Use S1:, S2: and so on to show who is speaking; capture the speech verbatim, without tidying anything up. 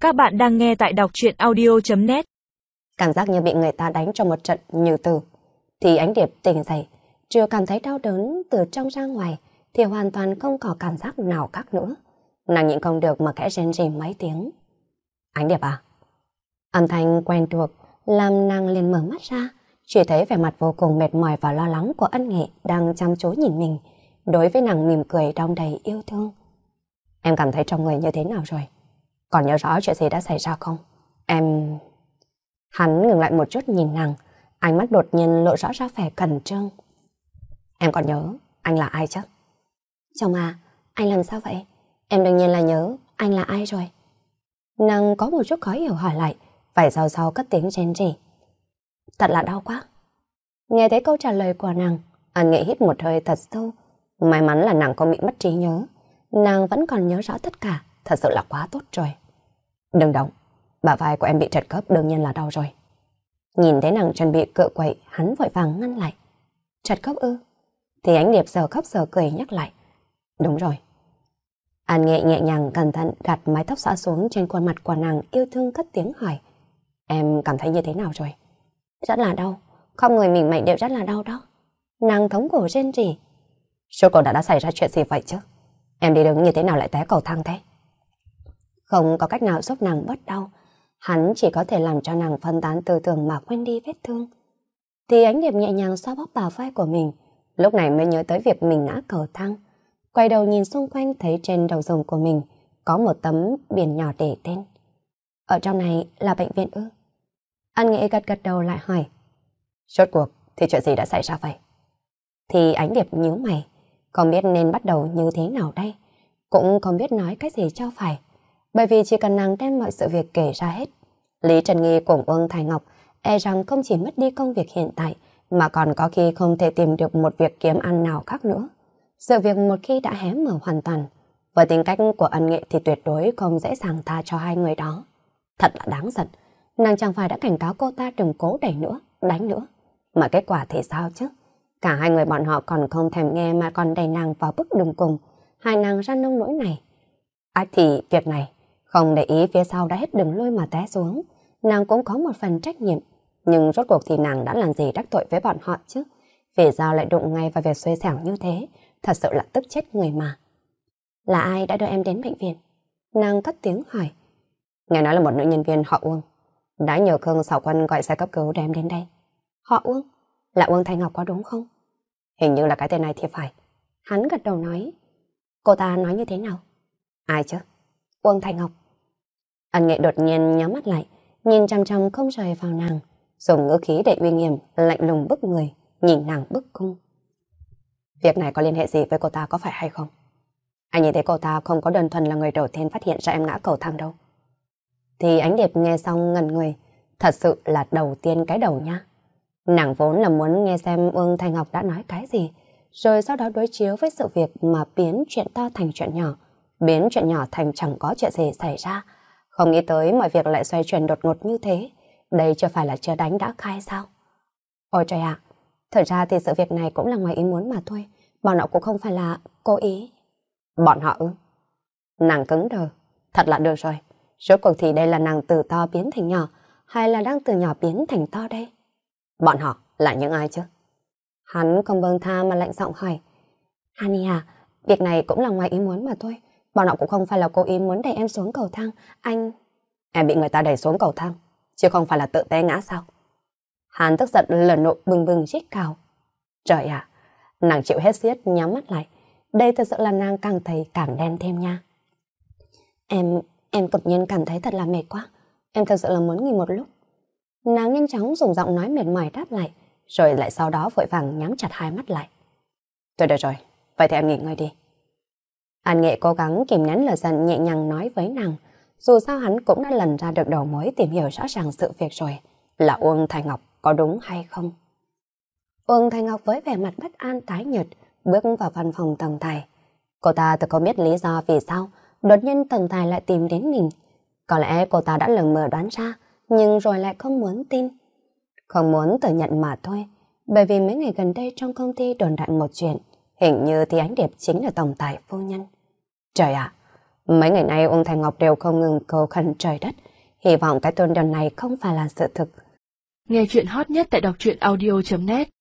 S1: Các bạn đang nghe tại đọc truyện audio chấm net.
S2: Cảm giác như bị người ta đánh trong một trận như tử. Thì Ánh Điệp tỉnh dậy, chưa cảm thấy đau đớn từ trong ra ngoài, thì hoàn toàn không có cảm giác nào khác nữa. Nàng nhịn không được mà khẽ rên rỉ mấy tiếng. Ánh Điệp à? Âm thanh quen thuộc làm nàng liền mở mắt ra, chỉ thấy vẻ mặt vô cùng mệt mỏi và lo lắng của Ân Nghệ đang chăm chú nhìn mình, đối với nàng mỉm cười đong đầy yêu thương. Em cảm thấy trong người như thế nào rồi? Còn nhớ rõ chuyện gì đã xảy ra không? Em... Hắn ngừng lại một chút nhìn nàng, ánh mắt đột nhiên lộ rõ ra vẻ khẩn trương. Em còn nhớ anh là ai chứ? Chồng à, anh làm sao vậy? Em đương nhiên là nhớ anh là ai rồi. Nàng có một chút khó hiểu hỏi lại, phải sau sau cất tiếng rên rỉ. Thật là đau quá. Nghe thấy câu trả lời của nàng, Ân Nghệ hít một hơi thật sâu. May mắn là nàng không bị mất trí nhớ, nàng vẫn còn nhớ rõ tất cả, thật sự là quá tốt rồi. Đừng động, bả vai của em bị trật khớp đương nhiên là đau rồi. Nhìn thấy nàng chuẩn bị cựa quậy, hắn vội vàng ngăn lại. Trật khớp ư? Thì Ánh Điệp giờ khóc giờ cười nhắc lại. Đúng rồi. An Nghệ nhẹ nhàng cẩn thận gạt mái tóc xõa xuống trên khuôn mặt của nàng, yêu thương cất tiếng hỏi. Em cảm thấy như thế nào rồi? Rất là đau, không người mình mệnh đều rất là đau đó. Nàng thống khổ rên rỉ. Rốt cuộc đã đã xảy ra chuyện gì vậy chứ? Em đi đứng như thế nào lại té cầu thang thế? Không có cách nào giúp nàng bớt đau, hắn chỉ có thể làm cho nàng phân tán tư tưởng mà quên đi vết thương. Thì Ánh Điệp nhẹ nhàng xoa bóp bả vai của mình, lúc này mới nhớ tới việc mình ngã cầu thang. Quay đầu nhìn xung quanh thấy trên đầu giường của mình có một tấm biển nhỏ để tên. Ở trong này là bệnh viện ư? Ân Nghệ gật gật đầu lại hỏi. Rốt cuộc thì chuyện gì đã xảy ra vậy? Thì Ánh Điệp nhíu mày, không biết nên bắt đầu như thế nào đây, cũng không biết nói cái gì cho phải. Bởi vì chỉ cần nàng đem mọi sự việc kể ra hết, Lý Trần Nghi cùng Uông Thái Ngọc e rằng không chỉ mất đi công việc hiện tại, mà còn có khi không thể tìm được một việc kiếm ăn nào khác nữa. Sự việc một khi đã hé mở hoàn toàn, với tính cách của Ân Nghệ thì tuyệt đối không dễ dàng tha cho hai người đó. Thật là đáng giận, nàng chẳng phải đã cảnh cáo cô ta đừng cố đẩy nữa, đánh nữa. Mà kết quả thì sao chứ? Cả hai người bọn họ còn không thèm nghe mà còn đẩy nàng vào bước đường cùng, hai nàng ra nông nỗi này. Ách thì việc này, không để ý phía sau đã hết đường lôi mà té xuống, nàng cũng có một phần trách nhiệm. Nhưng rốt cuộc thì nàng đã làm gì đắc tội với bọn họ chứ? Vì sao lại đụng ngay vào việc xuê xẻo như thế? Thật sự là tức chết người mà. Là ai đã đưa em đến bệnh viện? Nàng cất tiếng hỏi. Nghe nói là một nữ nhân viên họ Uông đã nhờ Khương Sảo Quân gọi xe cấp cứu đem đến đây. Họ Uông? Là Uông Thanh Ngọc có đúng không? Hình như là cái tên này thì phải. Hắn gật đầu nói. Cô ta nói như thế nào? Ai chứ? Uông Thanh Ngọc. Ân Nghệ đột nhiên nhắm mắt lại, nhìn chăm chăm không rời vào nàng, dùng ngữ khí để uy nghiêm, lạnh lùng bức người, nhìn nàng bức cung. Việc này có liên hệ gì với cô ta có phải hay không? Anh nhìn thấy cô ta không có đơn thuần là người đầu tiên phát hiện ra em ngã cầu thang đâu. Thì Ánh Điệp nghe xong ngẩn người, thật sự là đầu tiên cái đầu nha. Nàng vốn là muốn nghe xem Uông Thanh Ngọc đã nói cái gì, rồi sau đó đối chiếu với sự việc mà biến chuyện to thành chuyện nhỏ, biến chuyện nhỏ thành chẳng có chuyện gì xảy ra. Không nghĩ tới mọi việc lại xoay chuyển đột ngột như thế. Đây chưa phải là chưa đánh đã khai sao? Ôi trời ạ, thật ra thì sự việc này cũng là ngoài ý muốn mà thôi. Bọn họ cũng không phải là cố ý. Bọn họ ư? Nàng cứng đờ. Thật là được rồi. Rốt cuộc thì đây là nàng từ to biến thành nhỏ, hay là đang từ nhỏ biến thành to đây? Bọn họ là những ai chứ? Hắn không bâng tha mà lạnh giọng hỏi. Hani à, việc này cũng là ngoài ý muốn mà thôi. Bọn họ cũng không phải là cố ý muốn đẩy em xuống cầu thang. Anh... Em bị người ta đẩy xuống cầu thang, chứ không phải là tự té ngã sao? Hắn tức giận lửa nộ bừng bừng rít cào. Trời ạ, nàng chịu hết xiết nhắm mắt lại. Đây thật sự là nàng càng thấy càng đen thêm nha. Em, em đột nhiên cảm thấy thật là mệt quá. Em thật sự là muốn nghỉ một lúc. Nàng nhanh chóng dùng giọng nói mệt mỏi đáp lại, rồi lại sau đó vội vàng nhắm chặt hai mắt lại. Tôi được rồi, vậy thì em nghỉ ngơi đi. An Nghệ cố gắng kìm nén lửa giận nhẹ nhàng nói với nàng. Dù sao hắn cũng đã lần ra được đầu mối tìm hiểu rõ ràng sự việc rồi. Là Uông Thanh Ngọc có đúng hay không? Uông Thanh Ngọc với vẻ mặt bất an tái nhợt bước vào văn phòng tổng tài. Cô ta tự có biết lý do vì sao đột nhiên tổng tài lại tìm đến mình. Có lẽ cô ta đã lờ mờ đoán ra, nhưng rồi lại không muốn tin. Không muốn tự nhận mà thôi. Bởi vì mấy ngày gần đây trong công ty đồn đại một chuyện, hình như thì Ánh Điệp chính là tổng tài phu nhân. Trời ạ, Mấy ngày nay Uông Thành Ngọc đều không ngừng cầu khẩn trời đất, hy vọng cái tôn đồn này không phải là sự thực.
S1: Nghe chuyện hot nhất tại đọc truyện audio chấm net